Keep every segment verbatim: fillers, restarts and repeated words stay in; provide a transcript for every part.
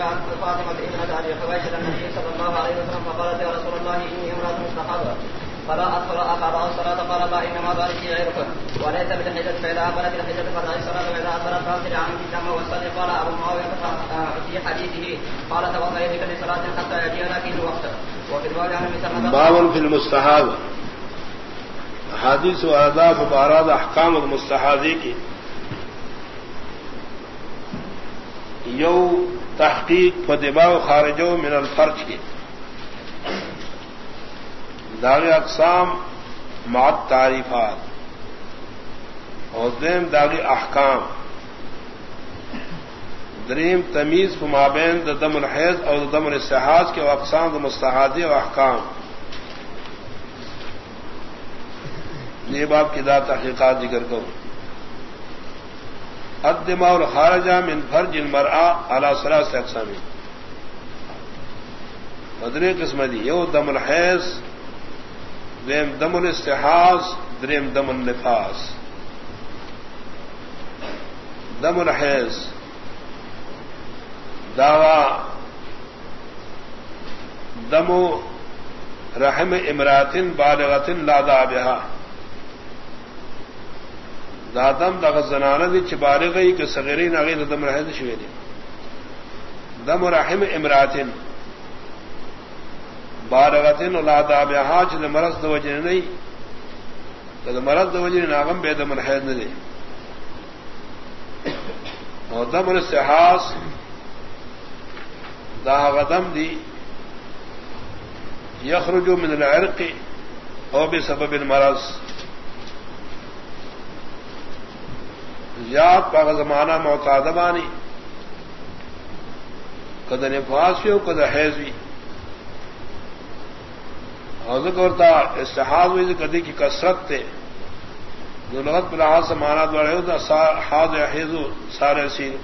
عن فاطمة ابنة أبي حبيش النبي صلى الله عليه وسلم فقالت يا رسول الله إني امرأة مستحاضة قال أدخل أقرأ الصلاة قال لا إنما ذلك غيركم وليس بالحجة فإذا أقبلت الحجة فارجعي الصلاة وإذا أدبرت فاغسلي عنك الدم والصلي. قال أبو معاوية في حديثه قال توضئي بك لصلاة حتى يأتينا فيه الوقت. وفي الباب عن ابن باب في المستحاضة حدیث و آداب و باراد احکام المستحاضی کی یو تحقیق فتبا و خارجو من الفرج کی داغی اقسام مع تعریفات اور دیم داغی احکام دریم تمیز فمابین دم الحیض اور دم الاستحاض کے اقسام مستحاضی و احکام یہ باب کی ذات تحقیقات ذکر کرو. الدماء الخارجہ من فرج المرأة على ثلاث اقسام بدرے قسم دی یو دم الحیض دریم دم الاستحاض دریم دم النفاس. دم الحیض دعوی دم رحم امرات بالغت لا دابها دادم دا زنانہ دی چ بالغی کہ صغیرین اگے دم رحم شوی دی. دم رحم امراتن بالغتن لا دابها چ مرض دو وجہ نہیں کہ مرض دو وجہ ناغم بے دم رحم نہیں. اور دم الاستحاض دا غدم دی یخرج من العرق او بسبب المرض زیاد پاک زمانہ معتادبانی کد نفاس ہو کد حیض بھی اور ذکرتا استحاض ہوئی کدی کی کثرت تھے جو لغت پر لحاظ سے مانا دوڑے ہوتا حاض حیض سارے سیر.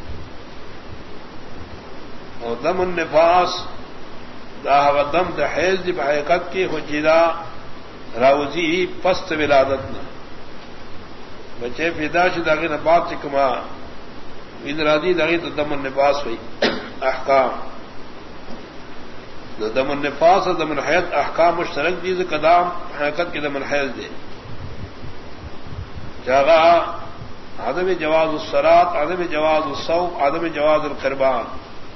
اور دم النفاس دا دم دا حیض دی بحقیقت کی حجیدہ راوزی ہی پست ولادت نہ بچے فدا شدہ کی نبات چکما ادرادی داغی تو دم النفاس ہوئی احکام دا دم النفاس اور دم الحیض احکام مشترک دیز قدام حقیقت کی دم الحیض دے جاغا عدم جواز الصلاة عدم جواز الصوم عدم جواز القربان.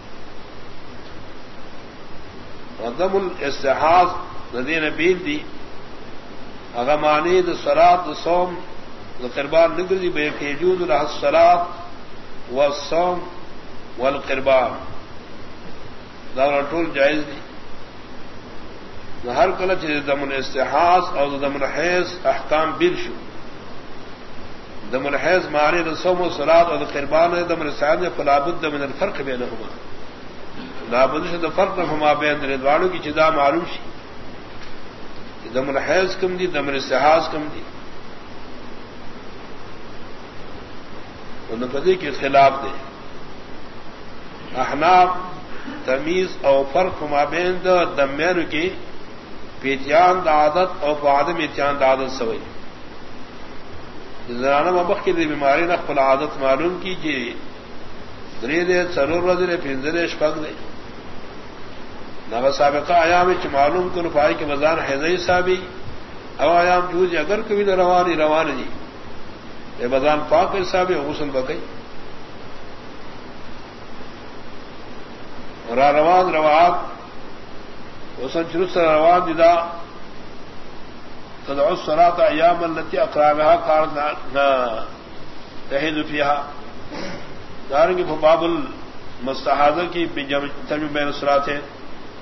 دم الاستحاض ندی نبیل دی اغمانی د صلاة د صوم د قربان نگردی بے فیجود لها الصلاة والصوم والقربان دورا طول جائز دی. ہر کلچ دم الاستحاض اور دم الحیض احکام بیل شو. دم الحیض معنی د صوم و صلاة اور قربان دم الاستحاض فلا بد من الفرق بینہما لابد سے تو فرق ہما بین ردوانوں کی چدا معلوم سی دم الحیض کم دی دم الاستحاض کم دی انہوں پدی کے خلاف دے. احناف تمیز او فرق ہما بین دا دمین کی پیتیان دا عادت اور عدم اتیان دا عادت سوئی زنانہ مبخ کی دی بیماری نقل عادت معلوم کی جی دری دے سرور رضی پھر شپک دے نہ سابقہ ایام چ معلوم کو نفائی کے بزان حیضی صابی او ایام جوز اگر کبھی نہ روانی روان جی اے بزان پاک صابی غسل بکئی اور روان روات غسل چرس روان جدا تدعو الصلاة ایام التي اقرامها كانت تحيض فيها دارنگی باب المستحاضہ کی ترجمہ بین الصلاۃ ہے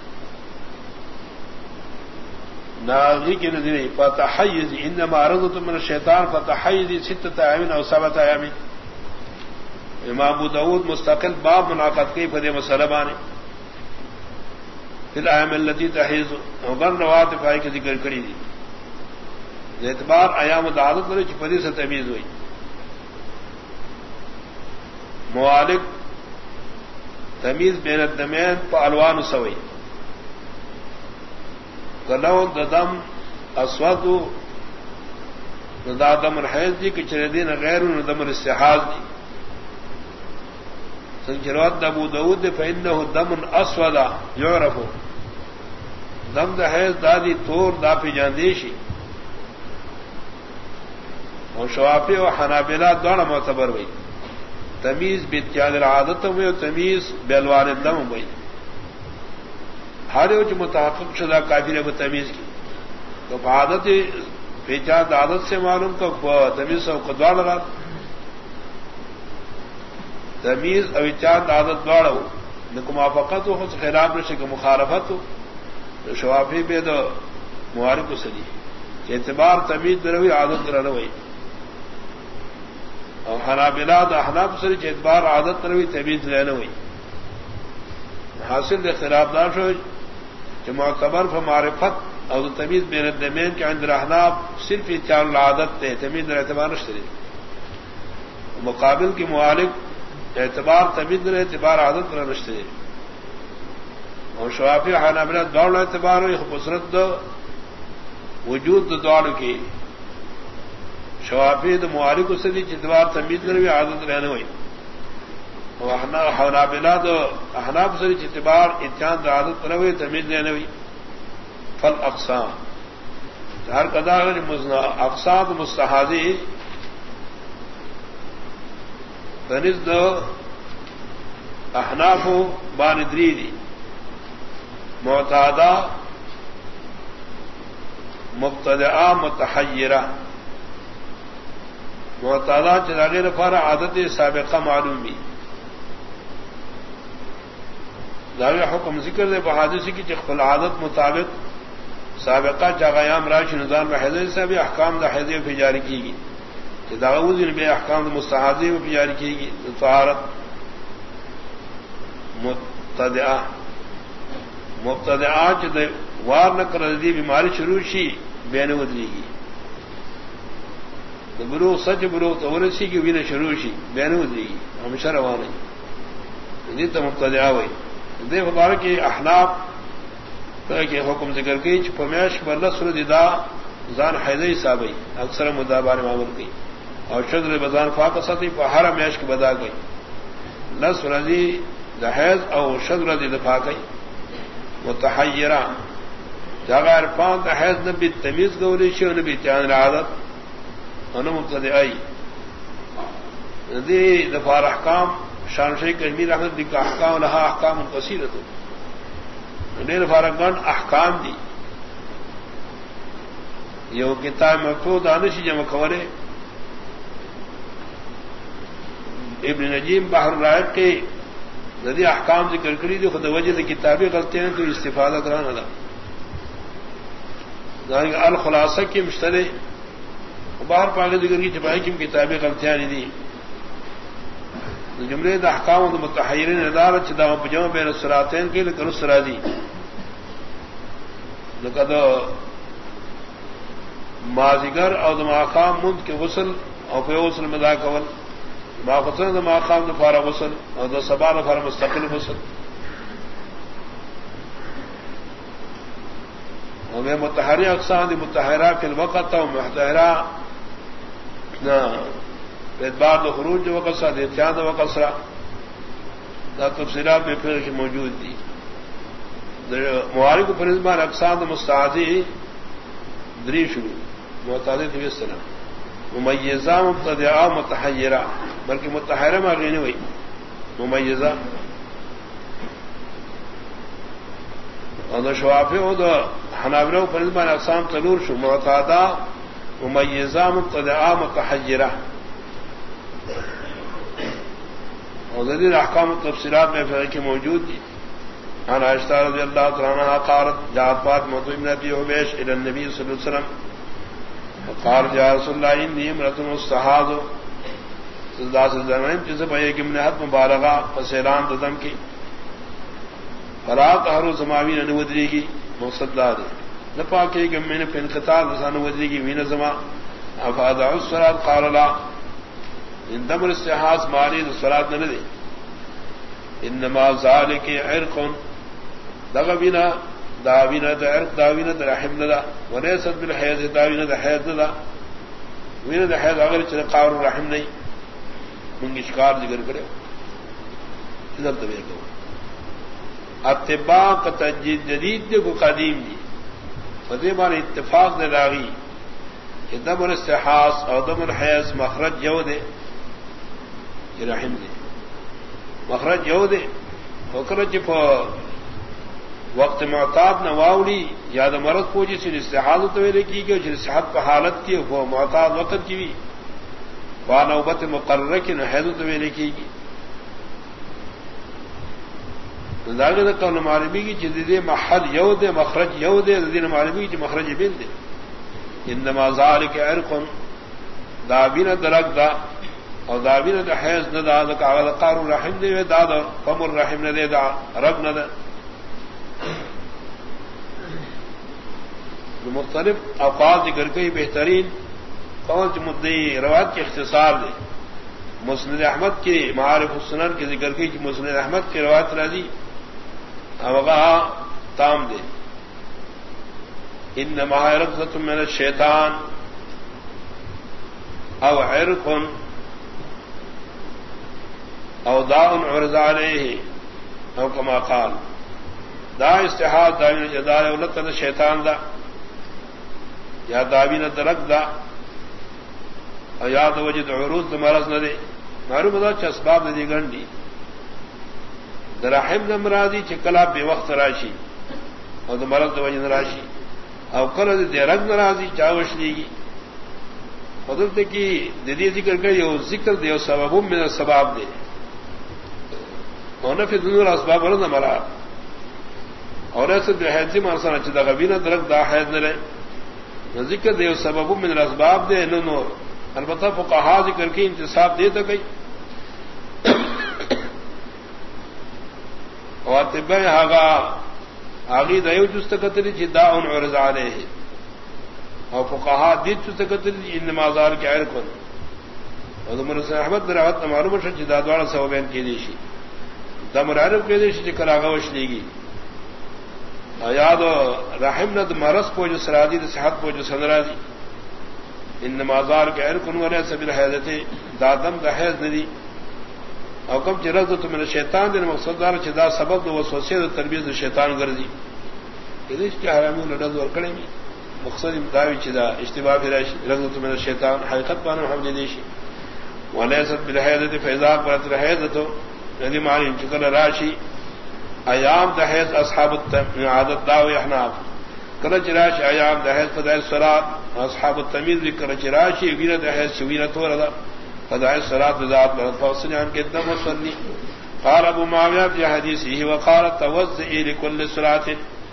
ناظری کی نظری فتحیز انما عرضت من الشیطان فتحیز ستة ایام او سبعة ایام. امام ابو داود مستقل باب منعقد کی فدی مسلمان فی الایام التي تحیض وغیر روات فائی کی ذکر کری دی اعتبار ایام دعادت نے فدی سے تمیز ہوئی. موالک تمیز بین الدمین پا الوان سوئی کلو ددم اسودو دا دم الحیض دی کہ چردین غیر دم الاستحاض دی سنجروات ابو داود فإنه دم اسود يعرف دم دا حیض دادی تور دا پی جاندیشی اور شوافی و حنابلہ دوڑا معتبر ہوئی تمیز بیتیاد العادت ہوئی اور تمیز بیلوان الدم ہوئی ہر جو متحقق شدہ کافی اب تمیز کی تو عادت پیچاد عادت سے معلوم تو تمیز کو دوڑ لگا تمیز اوچاد عادت دوڑا ہو نہ کو موافقت ہو خلاف نشے کو مخالفت ہو تو شوافی بے دو معارف کو سجی اعتبار تمیز دروی عادت روئی اور حنابلہ دا احناف سری اعتبار عادت روی تمیز رہنے ہوئی حاصل اختلاف داش ہوئی جو معتبر فمعرفت اور تمیز بین الدمین کے اندر احناف صرف چار العادت تے تمیز در اعتبار نشتری مقابل کی معالق اعتبار تمیز در اعتبار عادت در نشتری اور شوافی حنابلہ دوڑ اعتبار ہوئی خبصرت دو وجود دو دوڑ کی شوافی دو معالق سے دی اعتبار تمیز در بھی عادت رہنے ہوئی حنابلہ دو احناف سے اعتبار اتیان دو عادت رہنے ہوئی تمیز رہنے ہوئی فل اقسام ہر قدا اقسام مستحاضی تنز دو احناف باندری دی معتادہ مبتدعہ متحیرہ معتادہ چراغی رفار عادت سابقہ معلوم بھی دعوی حکم ذکر دے بحادثی کی چخل عادت مطابق سابقہ چاغیام راش نظام حیض سے بھی احکام دا حیض پہ جاری کی گی داغوز بے احکام مستحاضی میں جاری کی گی طہارت مبتدعہ مبتدعہ چ وار نہ کر دی بیماری شروع شی بین ودری گی برو سچ برو تورسی کی بھی نہ شروع شی بین ودری گی ہمیشہ روا نہیں یہ تو مبتدعہ ہوئی دے بار کے احناف کے حکم ذکر کی پمیش برلسر دیدا زان حیضی صابئی اکثر مدعا بار معمول کی اور شدر بزان فاق سطح پہاڑ میش کی بدا گئی لس رضی دحیض اور شدر دی دفاع گئی متحیرہ جاغیر پان دحیض نبی تمیز گولی شی نبی تیان عادت انو مبتدعی دی دفاع احکام شان شیخ کشمیر احمد دی کا احکام لہا احکام کثیرۃ دیر فارغان احکام دی یہ کتاب مکتوب دانشی جمع کورے ابن نجیم بحر رائق کے ندی احکام ذکر کری دی خود وجہ دی کتابیں غلطی ہیں تو استفادہ کرانا دا دانگ الخلاصہ کی مشترے باہر پاگے ذکر کی چپائی کی کتابیں غلطیاں نہیں دی جملے دا احکام و متحیرین ادارت چدا جمع بین الصراطین کے لکن الصرا دی لکد مازگر اور دماخام مند کے غسل اور پہ غسل مدا کول ماخصن دماخام دفارا غسل اور دو سبا دفارا مستقل غسل اور میں متحری اقسام دی متحرہ فی الوقت اور متحرہ اعتبار دو خروج و قصرہ دیتیان و قصرہ دا تفصیلات میں پھر کی موجود دی معارف پرزمان اقسام مستعدی دری شروع معتادی تھی اس طرح ممیزہ مبتدعہ متحیرہ بلکہ متحیرہ میں غینی ہوئی ممیزہ اور شوافی ہو تو حنابلہ پرزمان اقسام تلور شروع معتادہ ممیزہ مبتدعہ متحیرہ اور ذریعہ احکام تفصیلات میں فرق کی موجود تھی عن عائشہ رضی اللہ تعالی عنہا قالت جاءت فاطمہ بنت ابی حبیش الى النبی صلی اللہ علیہ وسلم وقال یا رسول اللہ انی امرأة مستحاض سزا سے زمین جسے بھائی کہ من حد مبالغہ فسیلان دم کی فلا طہر سماوی نہ ودری کی مقصد دار نہ پاکے کہ میں نے انقطاع لسان ودری کی وین زما افاضع الصلاۃ قال لا ان دم الاستحاض ماری الصلاۃ نہ دے انما ذلك عرق دغبنا داوینا عرق داوینا رحم ندا وليست بالحيض داوینا حيض ندا وین حيض اگر چ قار رحم نہیں من اشکار ذکر کرے ادھر دبے کو اتباع کا تجدید جدید دے کو قدیم دی فدی بار اتفاق دے لاغی کہ دم الاستحاس اور دم الحیض مخرج یو دے یہ رحم دے مخرج یو دے وکرج پا وقت معتاد نہ واوڑی یا دا مرض پوجی سے استحاض تویلے کی گئی جن صحت پہ حالت کی وہ معتاد وقت کی بھی وہ نوبت مقررہ کی نہ حیض تویلے کی گی قول معلومی کی جدید محل یو دے مخرج یو دے دین معلومی کی مخرج بل دے انما ذالک عرق دابین درک دا اور دابین دا حیض نہ دا دا قار الرحم دے دا دا فم الرحم نہ دے دا رب نہ دا مختلف افعال ذکر کئی بہترین قول مدعی روایت کے اختصار دے مسند احمد کے معارف السنن کے ذکر کی کہ مسند احمد کی روایت راضی اوغا تام دے انما رقصۃ من الشیطان او عرق او داء عرض علیہ او کما قال دا استحاض داوین جزا ولت شیطان دا یا داوین درک دا او یا تو وجد عروض مرض نہ دے معلوم دا چ اسباب دی گنڈی درحم نمرادی چکلا بے وقت راشی اور مرض وجد راشی او کل دے رگ ناراضی چاوش لیگی حضرت کی ددی ذکر کر یہ ذکر دے سبب من السباب دے اور نفی دنور اسباب ورنہ مراد اور ایسے جو حیضی مارسانا چدا غبینہ درک دا حیض نہ رہے ذکر دے سبب من الاسباب دے نو نور البتہ فقہا ذکر کی انتصاب دے تو گئی اور طبع آگا آگی دیو جست قتلی جی دا ان عرض علیہ اور فقہا دید جست قتلی جی انما ذار کے عیر کن اور دمر حسین احمد دراوت معلوم شد جی دا دوارا سوابین کی دیشی دمر عرب کی دیشی جی کل آگا وش لیگی یاد رحم ند مرض پوج سرادی دا صحت پوج سنرادی انما ذار کے عیر کن ورے سبیل حیضتی دادم دا حیض ندی او کم چ رد تو من شیطان دے مقصد دار چدا سبب دو وسوسے دے تربیت شیطان گردی یہ کہ حرام لڑز ور کڑے مقصد داوی چدا اشتباہ فراش رد تو من شیطان حقیقت پانا حمد دیشی وليست بالحیض فاذا قرت الحیض ندی معنی چکل راشی ایام دحیض اصحاب العادت داوی احناف کرچ راش ایام دحیض فضائل الصلاۃ اصحاب التمیز کرچ راشی ویرت دحیض ویرت وردا فضائل الصلاة بذات فوصل عن كدم وصلي قال ابو معاوية في حديثه وقال توزئي لكل صلاة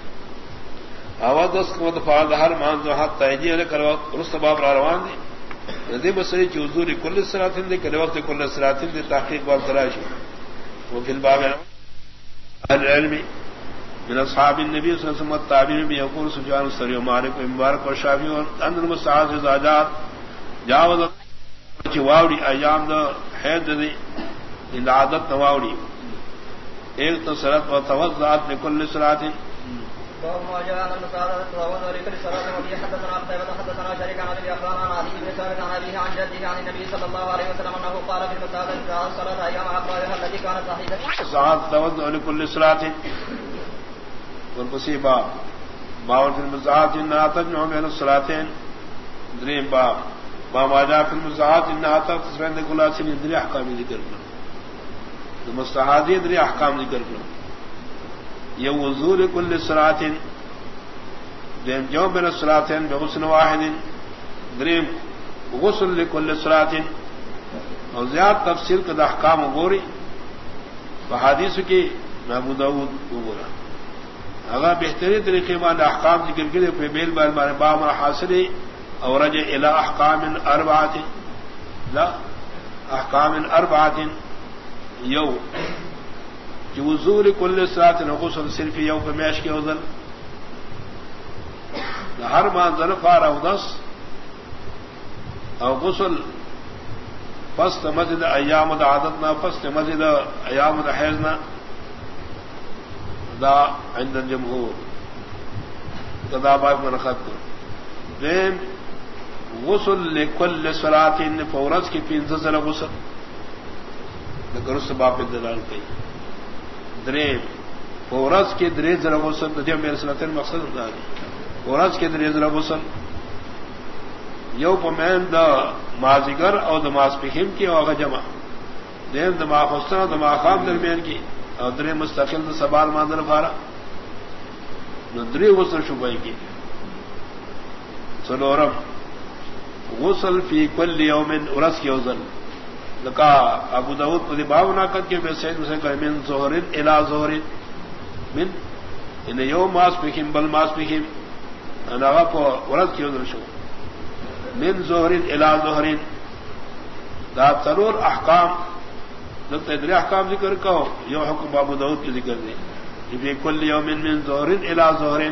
اودس قد فعل هر مانزو حتى يجي لك الوقت رست باب روان دي ندي مسئلة حضور كل صلاة دي كل وقت كل صلاة دي تحقيق باب تراشي وفي الباب العلم من اصحاب النبي صلى الله عليه وسلم التابعين بيقول سفيان الثوري ومالك ومبارك والشافعي وان المستعاذ اذا جاء جاوز واوڑی ایام دا حید دی ان عادت واوڑی ایک تصرت و توضعت لکل صلاة وما جاء ان المساعدة توضع لكل صلاة وبه حدثنا قتيبة حدثنا شريك عن ابي عفان عن علي بن ثابت عن ابيه عن جده عن النبي صلى الله عليه وسلم انه قال في المساعدة اذا صلت ايام اقرارها التي كانت صحيحة ساعات توضع لكل صلاة والقصي باب باول في المساعدة انها تجمع بين الصلاتين دريم باب ما جاء في المزاحات انها تفسرن كل سن دري احکام ذکر کرنا مستحاضی دري احکام ذکر کرنا یہ وضو لكل صلاة دیم جو بین الصلاتين بغسل واحد دریم غسل لكل صلاة اور زیاد تفصیل کا احکام غوری بحادیث کی ابو داؤد وغیرہ اگر بہترین طریقے میں احکام ذکر کرے پہ بیل بال بارے بام حاصل اور رجع الى احکام اربعۃ لا احکام اربعۃ یو جوزول کل صلاۃ غسل صرف یو بمیش کے وزن ہر منزل فارغ دس او غسل فست مسجد ایام عادتنا فست مسجد ایام حیضنا دا عند الجمهور دا باب من خط دین غسل لكل صلاة فورز کی پینزل غسل لیکن اس باپ دلال کئی دریم فورس کے درے ذرا غسل ندیم میرے سنتن مقصد ہوتا ہے فورس کے درے ذرا غسل یو پمین دا مازیگر اور دماغ پہم کی اور جمع دیم دماغ حسن اور دماغ خام درمیان کی اور درے مستقل دا سبال ماندر فارا ندری غسل شبائی کی سلورم غسل فی کل یوم ارس کی اوزن لکا ابو داود پدی باب ناکت کے بے سید میں سے کہ من ظہرین الى ظہرین من ان یوم ماس پکیم بل ماس پکیم اناغا پو ورد کی اوزن شو من ظہرین الى ظہرین دا ترور احکام لگتا ادری احکام ذکر کہو یو حکم ابو داود کی ذکر دیں فی کل یوم من ظہرین الى ظہرین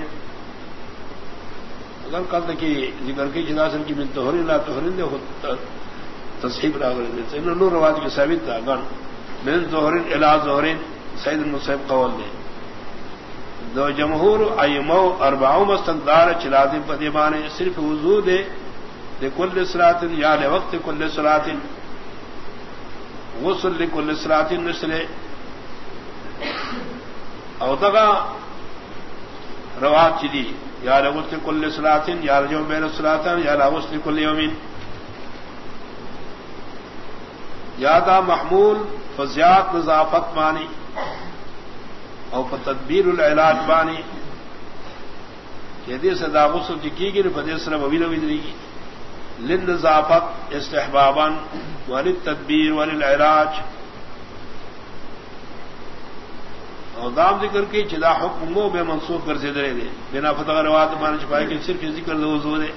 اگر کل کی ذکر کی جناسن کی من ظہرین الى ظہرین دے خود تصحیب راغلی دے انہوں نور روایت کی ثابت تھا گن من ظہرین الى ظہرین سید المصیب قول دے دو جمہور ایمو اربعو مستقدار چلازم پدیبانے صرف وضو دے دے کل صلاة یا لے وقت کل صلاة غسل لے کل صلاة نسلے او دغا روات چلی یا لے وقت کل صلاة یا لے جو بین صلاة یا لے غسل کل یومین یادا محمول فزیات نظافت مانی او تدبیر العلاج بانی یدی صدا غسل کی گی فدی سر وبیل ودری گی للنظافت استحبابا وللتدبیر وللعلاج او دام ذکر کی چدا حکم مو بے منسوخ کر سے درے دے بنا فتح روات مان چھپائے کہ صرف ذکر دو وضو دے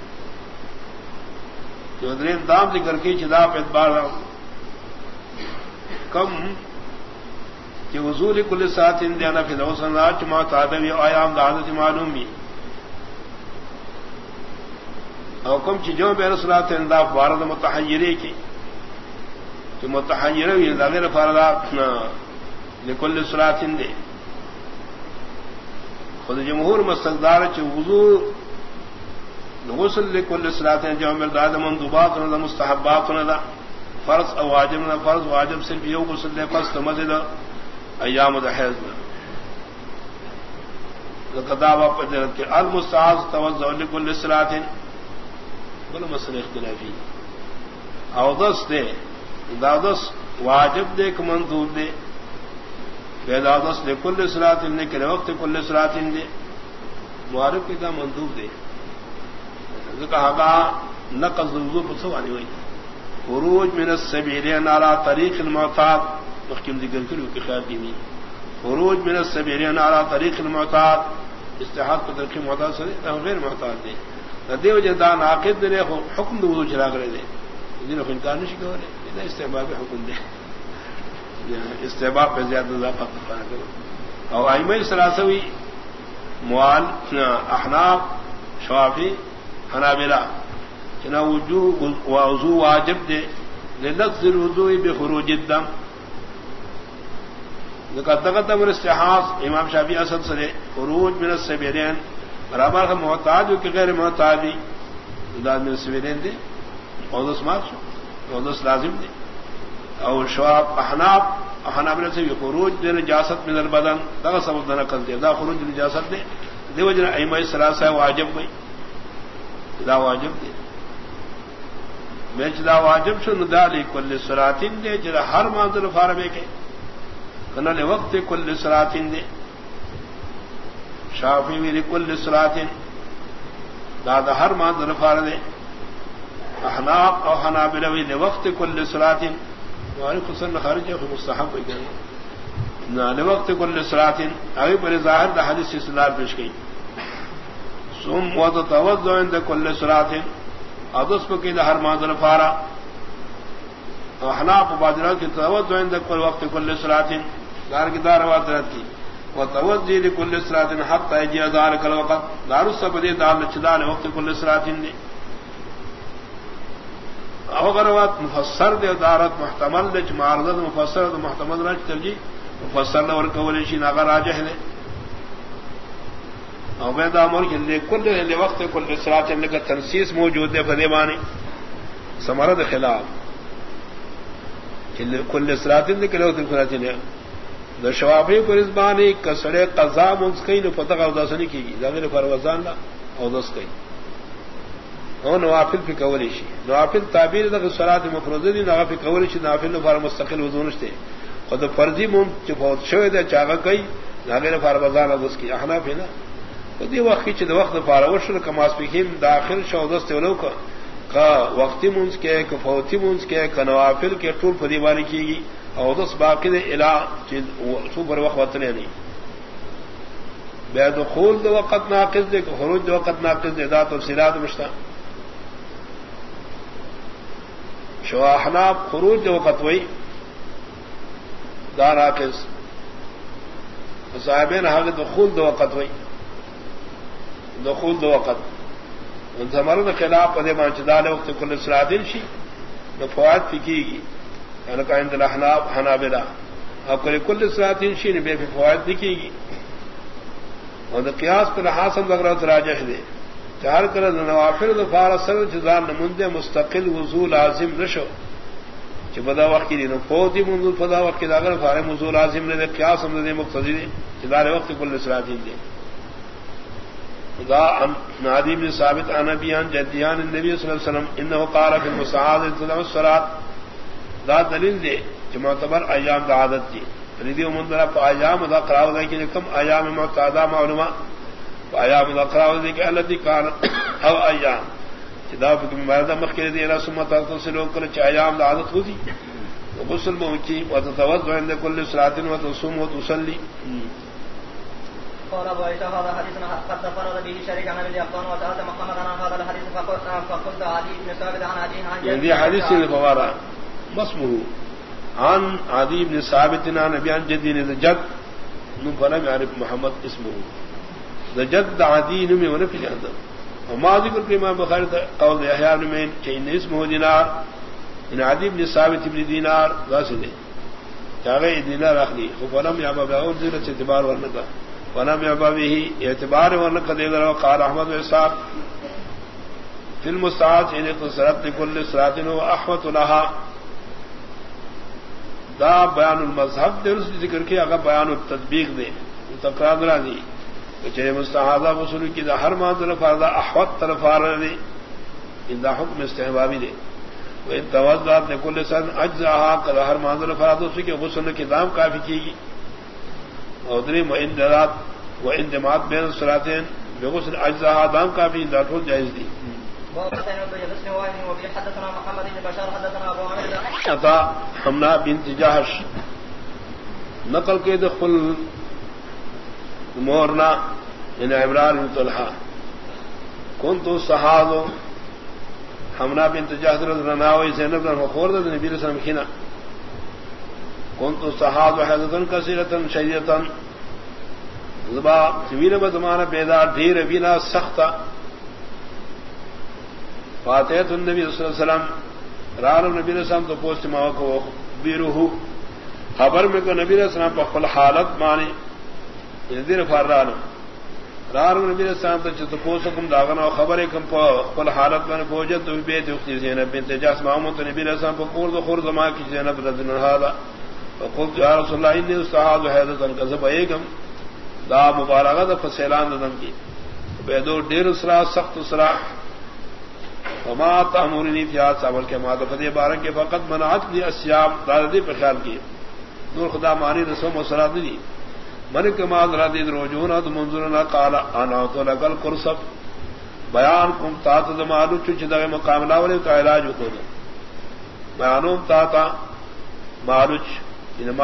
جو دریم دام ذکر کی چدا اعتبار کم کہ وضول کل ساتھ اندیانا فی دوسن راج ما تعدوی آیام دعادت معلوم بھی او کم چیزوں بے رسولات انداف بارد متحیرے کی کہ متحیرے ہوئی غیر فاردات لکل صلاة اندے خود جمہور مستقدار چی وضو غسل لکل صلاة اندے جو مرداد مندوبات ندا مستحبات ندا فرض او واجب نہ فرض واجب صرف یو غسل دے پس تو مزید ایام الحیض نہ لقدا واپس کہ المستعاذ توضؤ لكل صلاة بل مسئلہ اختلافی او دس دے دادس واجب دے کہ مندوب دے دادس دے کل صلاة نے کہ وقت کل صلاة دے معرف کی دا مندوب دے کہا نقض وضو پر سوانی ہوئی خروج من السبیلین علی طریق المعتاد محکم ذکر کرو کہ خیال کی نہیں خروج من السبیلین علی طریق المعتاد استحاد پر طریق معتاد سے غیر معتاد دے دیو جدا ناقد نے حکم دو وضو چلا کرے دے دین کو انکار نہیں کرے یہ استحباب حکم دے استحباب پہ زیادہ اضافہ کرو اور ائمہ ثلاثوی موال احناف شافعی حنابلہ چنا وضو واجب دے للفظ الوضوء بخروج الدم تقدم الاستحاض امام شافعی اسد سے خروج من السبیلین برابر کا محتاج کہ غیر محتاجی داد میں السبیلین دے اور دس مارچ اور دس لازم دے اور شواب احناف احناف سے خروج دے نجاست من البدن دا سبب نہ کر دے دا خروج نجاست دے دیو جنا ائمہ ثلاثہ واجب ہوئی دا واجب دے میں چدا واجب شو ندالی کل صلاتین دے جرا ہر منزل فارمے کے کنا لے وقت کل صلاتین دے شافعی وی کل صلاتین دا ہر منزل فار دے احناف او حنابلہ وی لے وقت کل صلاتین واری خصن خارج ہے مستحب ہے نہ لے وقت کل صلاتین ابھی پر ظاہر دا حدیث استدلال پیش کی ثم وتتوضا عند كل صلاه ادس پکی دا ہر مانزل فارا احناف بادرات کی توجہ عند کل وقت کل صلاۃ دار کی دار وادرات کی وتوجہ لكل صلاۃ حتى يجي ذلك الوقت دار السبدی دار لچدان وقت کل صلاۃ دی او غروات مفسر دے دارت محتمل لچ معارضت مفسر محتمل رج ترجی مفسر نہ ور کول شی نہ راجح ہے او بے دامر کے لئے کل لئے وقت کل صلاة لکا تنسیس موجود ہے فدیبانی سمرد خلاف کل صلاة لکا لئے وقت صلاة لئے دا شوافی پر ازبانی کسڑے قضا منز کئی نو پتہ او دس نہیں کی گی دا غیر فروزان لا او دس کئی او نوافل پی کولی شی نوافل تعبیر دا صلاة مفروضہ دی نوافل کولی شی نوافل نو فار مستقل وضونشتے خود فرضی منز چی فوت شوئے دا چاگا کئی دا غیر فروزان دس کی احناف ہے نا دی وقت کی دا وقت فاروشن کماس پکیم داخل شو دست ولو کا کا وقتی منز کے کا فوتی منز کے کا نوافل کے طول فدیوانی کی گی او دس باقی دے الہ سوپر وقت وطنے نہیں بے دخول دے وقت ناقص دے خروج دے وقت ناقص دے دا تفصیلات مشتا شواحناب خروج دے وقت وئی دا ناقص صاحبین حال دخول دے وقت وئی دخول دو وقت زمرد خلاف پدے مانچدال وقت کل سرادن شی نو فوائد فکی گی یعنی کہ عند الاحناف حنابلہ اب کل سرادن شی نے بے فوائد لکھی گی اور قیاس پر حاصل وغیرہ راجح دے چار کر نوافل دفار سر جزان نمند مستقل وضو لازم نشو کہ بدا وقت کی نو فوتی منظور فدا وقت اگر فار وضو لازم نے قیاس ہم نے مقتضی دے جدار وقت کل سرادن دے عدی بن ثابت عن ابی عن جدی عن النبی صلی اللہ علیہ وسلم انه قال في المساعد الصلاۃ دا دلیل دے کہ معتبر ایام دا عادت تھی ردی مندرا ایام دا قراء دا کہ کم ایام معتادا معلومہ ایام دا قراء دا کہ التي كان او ایام دا مردا مخکې دی رسول الله تصلو کر چ ایام دا عادت ہوتی غسل موکی وتتوضا عند كل صلاۃ وتصوم وتصلي قال ابو عيسى هذا حديثنا قد تفرد به شريك عن ابي اقطان وتاتى محمد عن هذا الحديث فقلت فقلت عدي بن ثابت عن عدي عن جدي حديث الفوارا مسمه عن عدي بن ثابت عن ابي عن جدي جد نو فلم يعرف محمد اسمه ذا جد عدي نمي ونفي عنده وما ذكر الامام بخاري قول يحيى بن معين كان اسمه دينار ان عدي بن ثابت بن دينار غاسل چاغي دينار اخلي فلم يعرف به ذلك اعتبار ورنه ونم يبابه اعتبار ورنق ديگر وقال احمد وإسحاق في المستعاد ان اقتصرت لكل صلاة واحوت لها دا بیان المذهب درس ذکر کیا اگر بیان التطبیق دے تقرار نہ دی کہ مستحاضہ وصول کی دا ہر منزل فرض احوت طرفار دے ان دا حکم استحبابی دے و ان توضعت لكل صلاة اجزاها قد ہر منزل فرض اس کی غسل کی دام کافی کی گی اور دری معندات و اندمات بین الصلاتین بغسل اجزاء دام کافی ذاتول جائز دی عطا حمنا بنت جحش نقل کے دخل مورنا ان عمران بن طلحہ كنت صحاب حمنا بنت جحش رضی اللہ عنہ زینب بن خورد نبی صلی اللہ علیہ وسلم کھنا كنت صحاب حدثا كثيرة شديدة زبا طویل بزمانہ بیدار دیر بینا سخت فاتحت النبی صلی اللہ علیہ وسلم ران نبی علیہ السلام تو پوچھ ماں کو بیروہ خبر میں کو نبی علیہ السلام پر خل حالت مانی دیر فاران ران نبی علیہ السلام تو چت پوچھکم داغنا خبر کم پر خل حالت میں پوجت تو بیت اختی زینب بنت جاس محمد نبی علیہ السلام پر قرض خور زمان کی زینب رضی اللہ عنہا وقلت یا رسول اللہ انی استحاض حیدتا کذب ایکم دا مبارغہ دا فسیلان دنم کی بیدو دیر اسرا سخت اسرا وما تأمرنی فیاد سامل کے مادہ فدی بارک کے فقط منعت دی اسیام داردی پر خیال کی نور خدا مانی رسوم و سرات دی منک ماد را دید روجونا دا منظورنا قالا آنا تو لگل کرسب بیان کم تاتا دا معلو چوچ دا مقام لاولی کا علاج ہوتا دا بیانوم تاتا معلوچ انما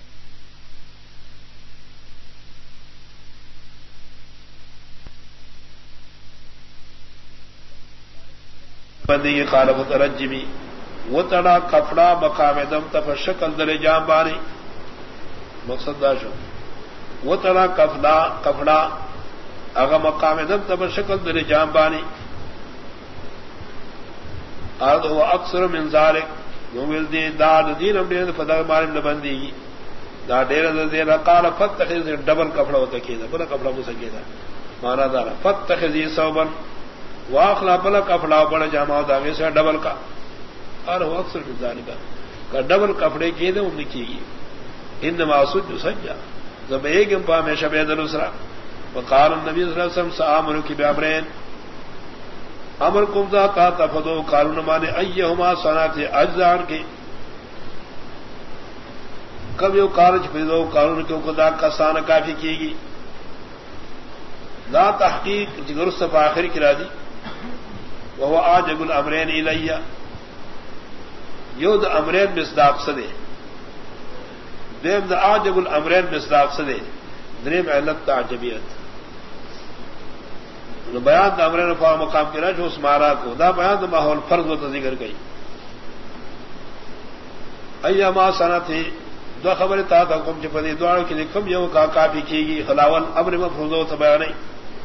بندی خالف ترجمی وہ تڑا کپڑا مقام دم تف شکل در جام بانی مقصد داشو وہ تڑا کپڑا کپڑا اگر مقام دم تف شکل در جام بانی ارد ہوا اکثر من ذالک نویل دی دا دین ہم دین فدر مارم نبندی گی دا دیر دیر قال فتخذ ڈبل کپڑا ہوتا کیدا بلا کپڑا ہو سکیدا مانا دارا فتخذی صوبا واخلا بلا کپڑا بڑا جامع دا ویسا ڈبل کا اور وہ اکثر بزانی کا کہ ڈبل کپڑے کی دے ان کی گی انما اسج سجا جب ایک امپا میں شب دوسرا وقال النبي صلی اللہ علیہ وسلم سامر کی بامرین امر کم ذا تفدو قالوا مانے ایہما صنعت اجزان کی کب یو کارج پیدو قانون کیوں خدا کا سانہ کافی کی گی لا تحقیق جگر صف آخر کی راضی وہ آجب الامرین الیہ یو دا امرین مصداق سدے دیم دا آجب الامرین مصداق سدے دریم علت تعجبیت بیان دا امرین فا مقام کی رج اس مارا کو دا بیان دا ماحول فرض و ذکر گئی ایما صنعت دو خبر تا تا کم چپدی دوارو کی لکم یو کا کافی کی گی خلاول امر مفروضو تبیا نہیں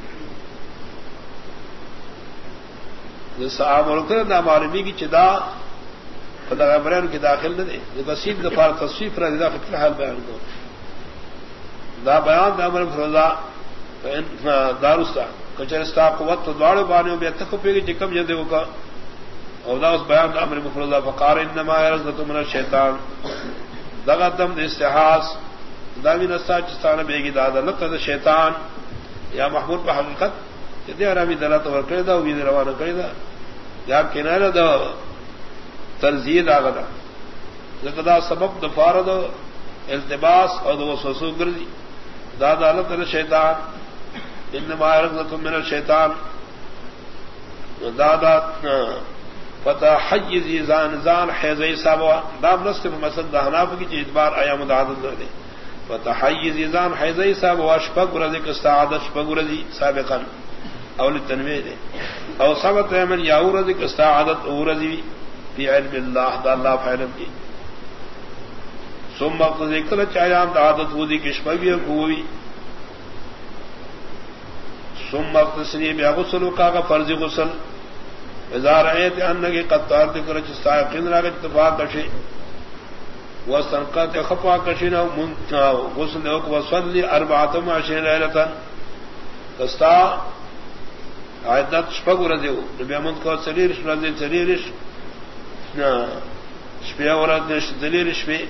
جس عامل کرے دا معلومی کی چدا خدا امرین کی داخل نہ دے بسیط دفار تصویف را دا فکر حال بیان کو دا بیان دا امر مفروضا دارستا کچرستا قوت تو دوارو بانیوں بے تخفی کی چکم جدے کا اور دا اس بیان دا امر مفروضا فقار انما یرزدت من الشیطان دغدم استحاس داوی نسا چستانہ بیگی دادا لقد دا شیطان یا محمود پہ حقیقت جدی عربی دلات ور کرے دا امید روانہ کرے دا یا کنارہ دا ترزید آگدا لقدا سبب دفارد التباس اور دا وسوسو گردی دادا لقد شیطان انما یرزدکم من الشیطان دادا فتح حیزی زان زان حیزی سابوا دام نصف مسد دہناف کی چیز بار ایام دعادت دے فتح حیزی زان حیزی سابوا شپک رضی کستا عادت شپک رضی سابقا اول تنوی دے او سبت ایمن یاو رضی کستا عادت او رضی فی علم اللہ دا اللہ فعلم کی سم وقت ذکر چایام دا عادت ہو دی کشپگی کوئی سم وقت سنی بیا غسل کا فرض غسل ازار ایت انگی قطار دکر چستای قن راگ اتفاق کشی وستنقات خفا کشینا غسل اوک وصلی اربعتم عشرین لیلتا کستا عدت شپگ رضیو نبی امند کو سلیرش رضی سلیرش شپیا ورد نشت دلیرش پی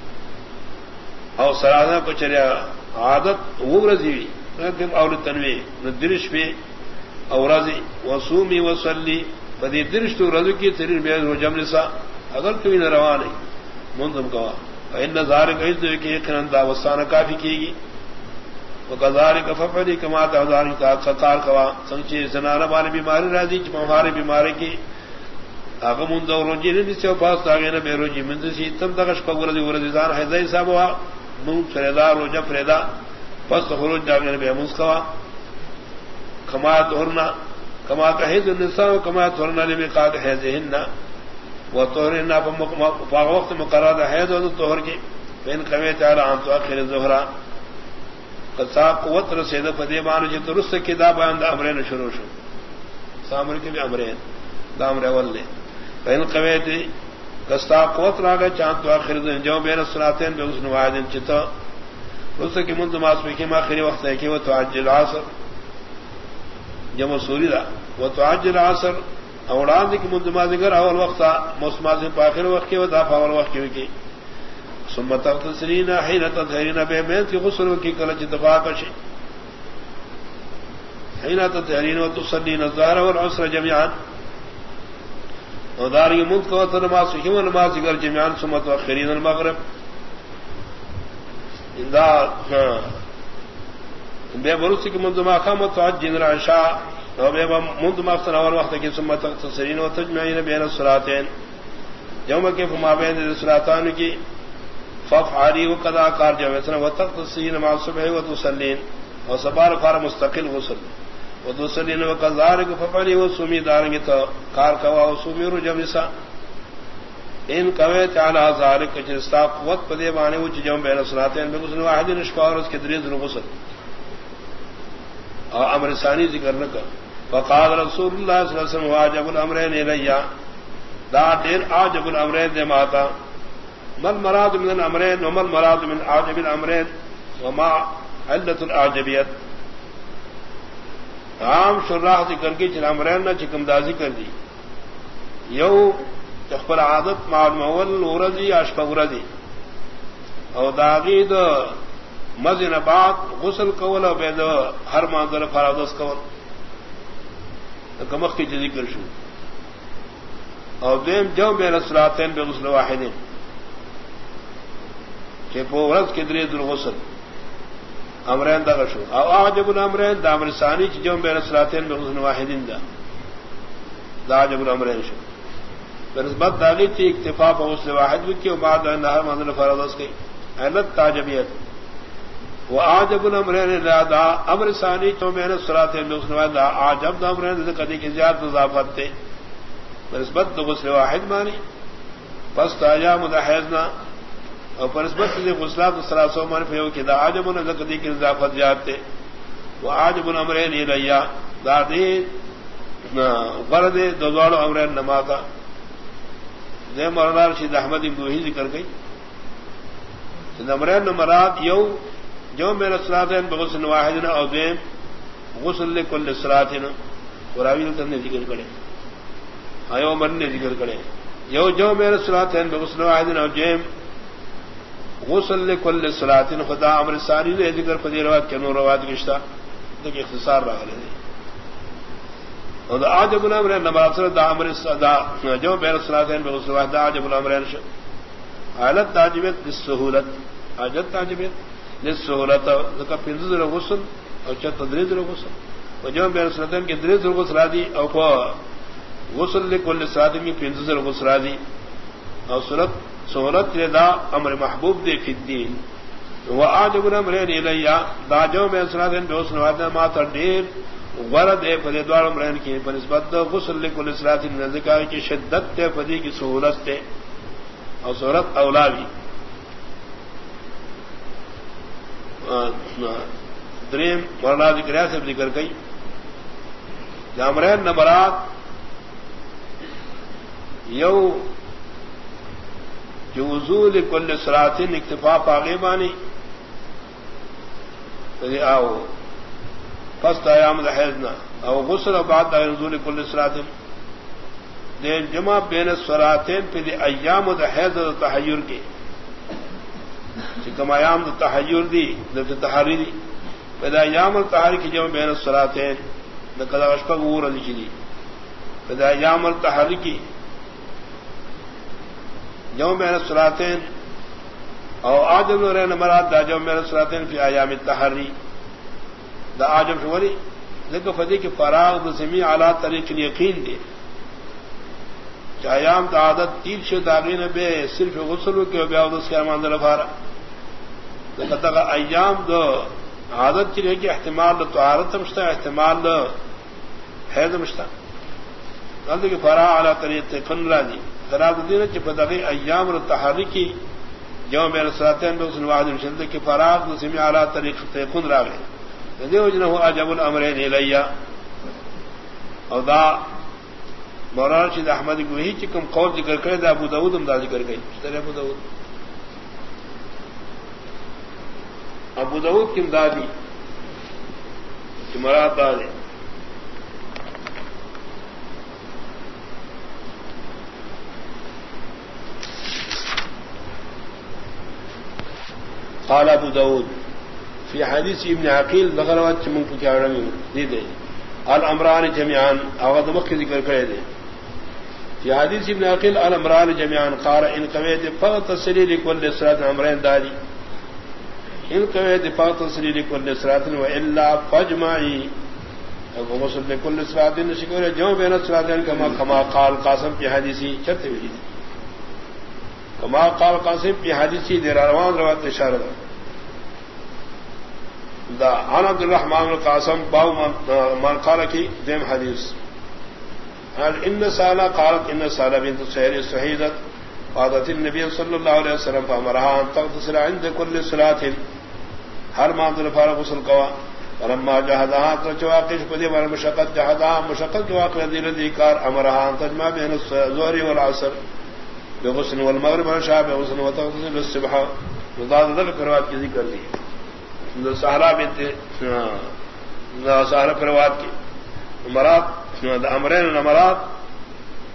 او سرادہ کو چریا عادت وہ رضیوی ردم اول تنوی ندرش پی او رضی وصومی وصلی بدی درش تو رضو کی ترین بیاد ہو جمل سا اگر کوئی نہ روا نہیں منظم کوا فإن ذارک عزد کی یقیناً داوستانہ کافی کی گی وکذارک ففعلی کما تحضاری تاکار کوا سنچی زنانہ بانی بیماری راضی چپا ہماری بیماری کی آگا مندو روجی نہیں سے پاس تاگینا بے روجی مندسی تم تکش پا ورزی ورزی زان حیدائی صاحبوا من فریدا روجہ فریدا پس خروج جاگینا بے منس کوا کما تورنا کما کہید النساء کما تورنا لمقاد حیزہن و طہرنا فاق وقت مقرر حید و طہر کی فین قویت علی عن تؤخر الظہرہ قصا قوت رسید فدیمان جت رس کی دا بیان دا امرین شروع شو سامر کی بھی امرین دا امر اول لے فین قویت قصا قوت راگا چاند تؤخر جو بین الصلاتین بے حسن واحد چتا رس کی منذ ماسمی کی آخری وقت ہے کہ وہ تعجل عصر جمع سوری دا وہ تو آج العصر اولاد کی منظمہ ذکر اول وقت موسما سے پاخر وقت کی ودا اول وقت کی ثم تغتسلین حين تطهرین بے میت کی غسل کی کلچ اتفاق شی حين تطهرین وتصلین الظهر والعصر جميعا ودار یمت کو نماز کی نماز ذکر جميعا ثم تؤخرین المغرب اندا بے برس کی منظمہ خامت تعجن العشاء اور بے منظمہ اول وقت کی ثم تغتسلین وتجمعین بین الصلاتین جمع کے فما بین الصلاتان کی فافعلی وقضا کار جمع سن وتغتسلین مع الصبح وتصلین اور صبار فار مستقل غسل وتصلین وقضا فافعلی وصومی دارنگی تو کار کوا وصومی رجم نساء ان قویت علی ذالک جستا قوت پدے بانے وچ جمع بین الصلاتین بغسل واحد نشفار اس کے دریز غسل اور امر ثانی ذکر نہ کر فقال رسول اللہ صلی اللہ علیہ وسلم واجب الامرین الیہ دا دیر عاجب الامرین دے ماتا من مراد من الامرین ومن مراد من عاجب الامرین وما علت العاجبیت عام شراح ذکر کی چل امرین نہ چکم دا ذکر دی یو تخبر عادت معلوم اول ورزی اشفا ورزی او داغید مزن بعد غسل کول او بيد هر منظر فرادس کول کمخ کی ذکر شو او دیم جو بین الصلاتین بغسل واحد کہ پورز کے درې در غسل امرین دا شو او عجب الامرین دا امر ثانی جو بین الصلاتین بغسل واحد دا دا عجب الامرین شو نسبت داغی تھی اکتفا بغسل واحد کی اور بعد ہر منظر فرادس کی علت تعجبیت وہ عجب الامرین دا امر ثانی جو بین الصلاتین بغسل واحد دا عجب دا امرین کدی کی زیادہ اضافت تھے نسبت غسل واحد مانی پس تاجا مدحیزنا اور پرسبت سے غسلات الثلاثہ مانی فیو کی دا عجب الامرین کی اضافت زیادہ تھے وہ عجب الامرین الیا دا دی غرد دوزوال امرین نماتا دے مولانا رشید احمد ابوہی ذکر گئی امرین مراد یو جو میرا صلاتین بغسل واحد او دیم غسل لکل صلاتین وراویل کرنے ذکر کرے ایو من نے ذکر کرے یو جو میرا صلاتین بغسل واحد او دیم غسل لکل صلاتین خدا امر ثانی نے ذکر فضیل روایت کے نور روایت گشتہ دیکھ اختصار رہا لے اور عجب الامرین نمبر دا امر دا جو بین الصلاتین بغسل واحد عجب الامرین حالت تعجبیت للسہولت حاجت تعجبیت للسہولت ذکر پنزل غسل اور چت تدریج غسل اور جو بین الصلاتین کے دریج غسل دی او کو غسل لکل صلاتین کی پنزل غسل دی اور صورت سہولت دا امر محبوب دے فی الدین وعجب الامرین الیا دا جو بین الصلاتین بغسل واحد ما تردیر غرض ہے فدی دوار امرین کی بنسبت غسل لکل صلاتین ذکر کی شدت تے فدی کی سہولت تے اور صورت اولاوی دریم مولانا ذکر سے ذکر گئی امرین نمبرات یو جو وضو لکل صلاتین اکتفا پاغیبانی آؤ فست ایام الحیضنا او غسل و بعد نزول کل صلاتین دین جمع بین الصلاتین پہ دی ایام الحیض و تحیر کی کم ایام تحیر دی دفت تحری دی پہ ایام التحری کی جمع بین الصلاتین نقضا اشپا غور علی چلی پہ ایام التحری کی جمع بین الصلاتین او آجم نورین مراد دا جمع بین الصلاتین فی ایام التحری دا عجب شوری لیکن فدی کی فراغ دا سمی علا طریق یقین دے چایام دا عادت تیر شو داغین بے صرف غسلو کے بے عودس کے امان دا لفارا لیکن تاکہ ایام دا عادت کی رہی کہ احتمال دا طہارت مشتا احتمال دا حید مشتا لیکن کی فراغ علا طریق فن را دی خراب دینا چی فتاقی ایام دا تحرکی جو بین صلاتین بے غسل واحد مشتا کی فراغ دا سمی علا طریق فن را گئے دیو جنہ عجب الامرین الیا او دا مولانا رشید احمد گوہی چکم قول ذکر کرے دا ابو داود ہم دا ذکر گئی اشتر ابو داود ابو داود کم دا دی کہ مراد دا دی قال ابو داود فی حدیث ابن عقیل لغروات چمن کو کیا رمی دی دے الامران جميعا اغد مخ ذکر کرے دے فی حدیث ابن عقیل الامران جميعا قال ان قوید فقط تسلیل کل صلات امرین داری ان قوید فقط تسلیل کل صلات والا فجمعی ابو غسل کل صلات شکر جو بین الصلات کما کما قال قاسم کی حدیثی چرت ہوئی کما قال قاسم کی حدیثی دے روان روایت اشارہ دا عن عبد الرحمن القاسم باو من قال کی دیم حدیث ان سالہ قالت ان سالہ بنت سہر سہیدت قالت النبي صلی اللہ علیہ وسلم فامرها ان تغتسل عند كل صلاة ہر منزل فارغ غسل کوا فلما جهدها تواقش بدی ور مشقت جهدها مشقت واقع دل ذکر امرها ان تجمع بين الظهر والعصر بغسل والمغرب والعشاء بغسل وتغتسل الصبح مضاد ذکر روایت کی ذکر دی سہارا بنت سہارا پروات کی مراد امرین مراد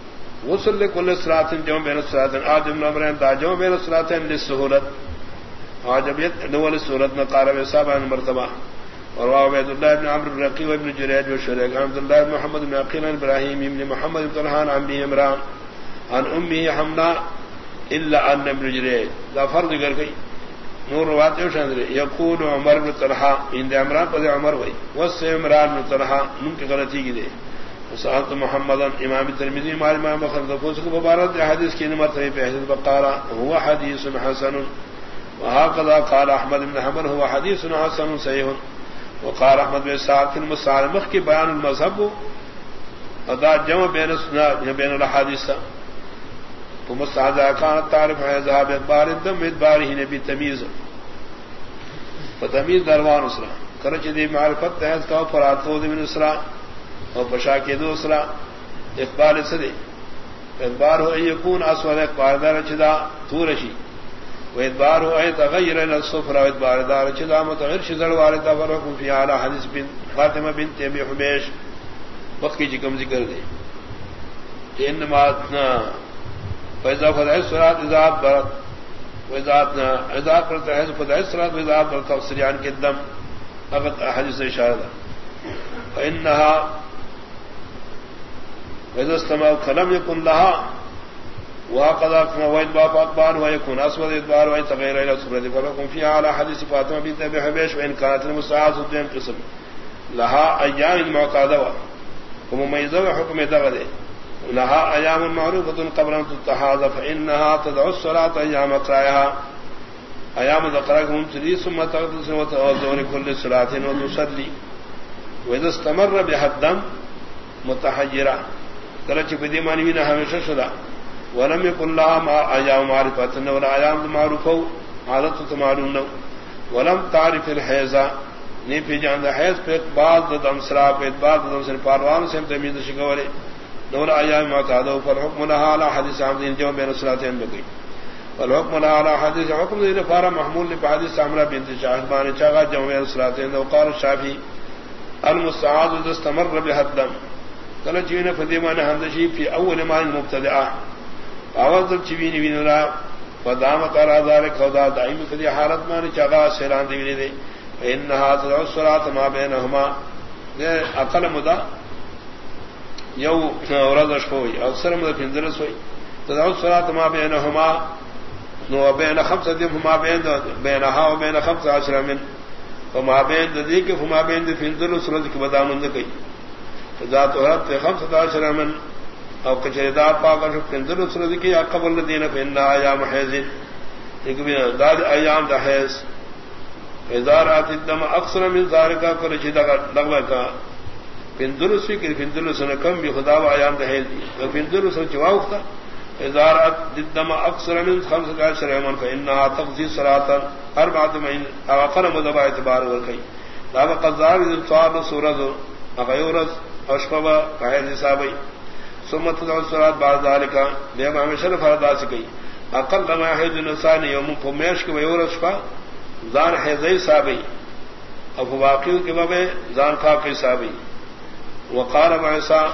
غسل کل صلاتین جو بین الصلاتین آجم امرین دا جو بین الصلاتین للسہولت عجبیت نول صورت میں قارب صاحب مرتبہ اور عبید اللہ بن عمرو بن رقی وابن جریج وشریک عبد اللہ بن محمد بن عقیل ابراہیم ابن محمد بن طلحان عن ابی عمران عن امی حمنا الا ان ابن جریج دا فرض کر گئی نور روایت یقول عمر بن طلحہ ان عمران پر عمر وئی وس عمران بن طلحہ ان کی غلطی کی دے وسالت محمد امام ترمذی مال امام بخاری کو اس کو مبارک حدیث کی مرتبہ پہ حدیث بقارہ هو حدیث حسن وهكذا قال احمد بن حنبل هو حديث حسن صحيح وقال احمد بن سعد في المسالمخ کی بیان المذهب ادا جمع بین السناد بین الاحاديث ومستعذا كانت تعرف ذهاب اخبار الدم ادباره نبي تمیز فتمیز دروان اسرا کرچ دی معرفت ہے کا فرات خود من اسرا اور بشا کے دوسرا اخبار سے اخبار ہو یکون اسود اخبار دار چدا تورشی وادبار ہو اے تغیر الصفر وادبار دار چدا متغیر شذر وارد فرق فی اعلی حدیث بن فاطمہ بنت ابی حبیش وقت کی کم ذکر دے کہ انما فاذا فضع الصلاه اذا برت واذا اذا برت فضع الصلاه واذا برت تفسيران کے دم فقط حدیث اشارہ فانها واذا استمع كلام يكن لها وقضى فوائد باب اخبار ويكون اسود ادبار ويتغير الى صفر فلكم في اعلى حديث فاطمه بنت ابي حبيش وان كانت المستعاذ الدين قسم لها ايام معقده ومميزه حكم دغده لها ايام معروفه قبل ان تتحاذ فانها تدعو الصلاه ايام قراءها ايام ذكركم تدي ثم تغتسل وتوضا كل صلاه وتصلي واذا استمر بها الدم متحجرا درجه بدي معنی نہ ہمیشہ شدا ولم يكن لها ما ايام معرفه ولا ايام معروفه عادت معلوم ولم تعرف الحيض نی پی جان حیض پہ بعض دم سرا پہ بعض دم سر پاروان سے تمیز شکورے دور ایام معتادو پر حکم لها على حدیث عمد جو بین الصلاتین بگئی والحکم لها على حدیث حکم ذی فار محمول لحدیث عمرہ بنت شاہد بان چاغا جو بین الصلاتین وقال الشافعی المستعاذ اذا استمر بها الدم قال جينا فديمان هندشي في اول ما المبتدئه اول چوینی وینرا فدامت على ذلك خدا دائم فدی حالت میں چاغا سیران دی دی انها تدعو الصلاه ما بينهما اقل مدہ یو ورزش ہوئی اکثر مدہ پندرس ہوئی تدعو الصلاه ما بينهما نو بين خمسه ما بين بينها وبين خمسه عشر من وما بين ذيك فما بين پندرس روز کی بدامند کی ذات عورت خمسه عشر من او کچریدار پاک پندرس روز کی قبل الدین فإن ايام حيض ایک بھی داد ایام دا حیض ادارات الدم اکثر من ذالک فرشدہ لغوا کا پندرس کی پندرس نے کم بھی خدا و ایام دا حیض تو پندرس جواب تھا ادارات الدم اکثر من خمس عشر یوما فانها تقضي صلاه اربعه من اخر مذهب اعتبار ورکی لا قضاء الصلاه سورہ غیورت اشفوا قائد حسابی ثم تدعو الصلاه بعد ذلك دیما میں شرف ادا سکی اقل ما حيض الانسان يوم فمش کے غیورت شفا زان حیض صابی اب واقعی کے باب زان کا کے صابی وقال معصا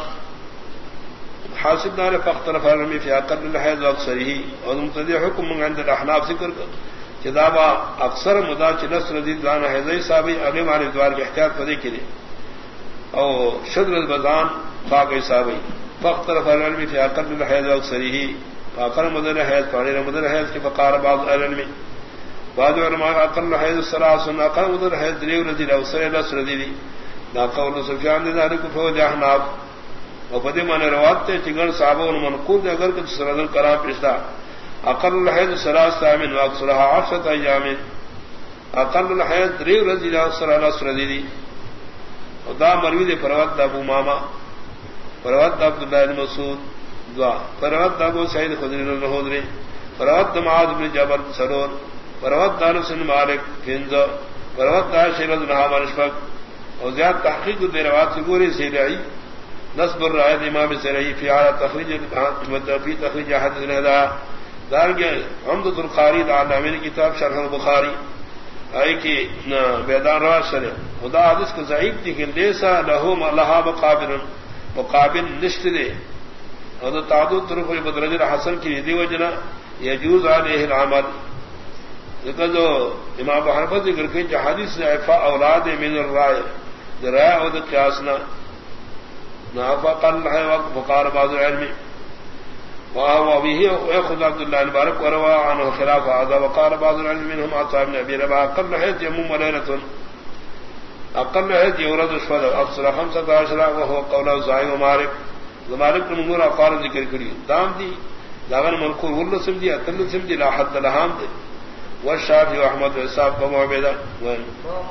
حاسب دار فاختلف العلم في اقل الحيض واكثره ومتدي حكم عند الاحناف ذکر کتابا اکثر مدا چنس رضی زان حیض صابی اگے معنی دوار کے احتیاط پدے کے او شدر البزان فاقی صابی فاختلف العلم في اقل الحيض واكثره فاقل مدن حیض فاضل مدن حیض کے فقار بعض العلم بعض علماء اقل حیض الثلاث اقل مدن حیض دریو رضی او سر نصر رضی نا قول سفیان نے ذلك فوج احناف وفدی من روایت تے چگن صحابہ نے منقول دے اگر کہ سرد الکلام پیشتا اقل الحیض ثلاث من واكثرها عشرة ايام اقل الحیض دریو رضی او سر نصر رضی دا مروی دے پروت ابو ماما پروت عبداللہ بن مسعود دعا پروت ابو سعید خدری الخدری پروت معاذ بن جبل سرور پروت انس بن مالک کنز پروت عائشہ رضی اللہ عنہا مشفق اور زیاد تحقیق دے روایت سے گوری سیرائی نصب الرائد امام سیرائی فی اعلی تخریج فی تخریج حدیث الہدا دار کے عمدۃ القاری عالمین کتاب شرح البخاری ائی کی بیدار روایت شرح خدا حدیث کو ضعیف لیکن لیسا لہو لها مقابل مقابل نشت دے اور تعدد طرف بدرجہ حسن کی دی وجنا یجوز علیہ العمل ذکر جو امام بحربت ذکر کے جہادیث سے عفا اولاد من الرائے رائے اور قیاسنا نافا قل ہے وقت بقار بعض العلم وهو به خذ عبد الله المبارك وروى عنه خلاف هذا وقال بعض العلم منهم عطاء بن ابي رباح قل ہے يمم ليله اقل ہے يورد الشهد افسر خمسة عشر وهو قول زائم ومالك مالك من نور اقوال ذکر کری دام دی داغن منقول ول سم دی اتل سم دی لا حد لهام دی والشافعي واحمد واسحاق وابو عبيده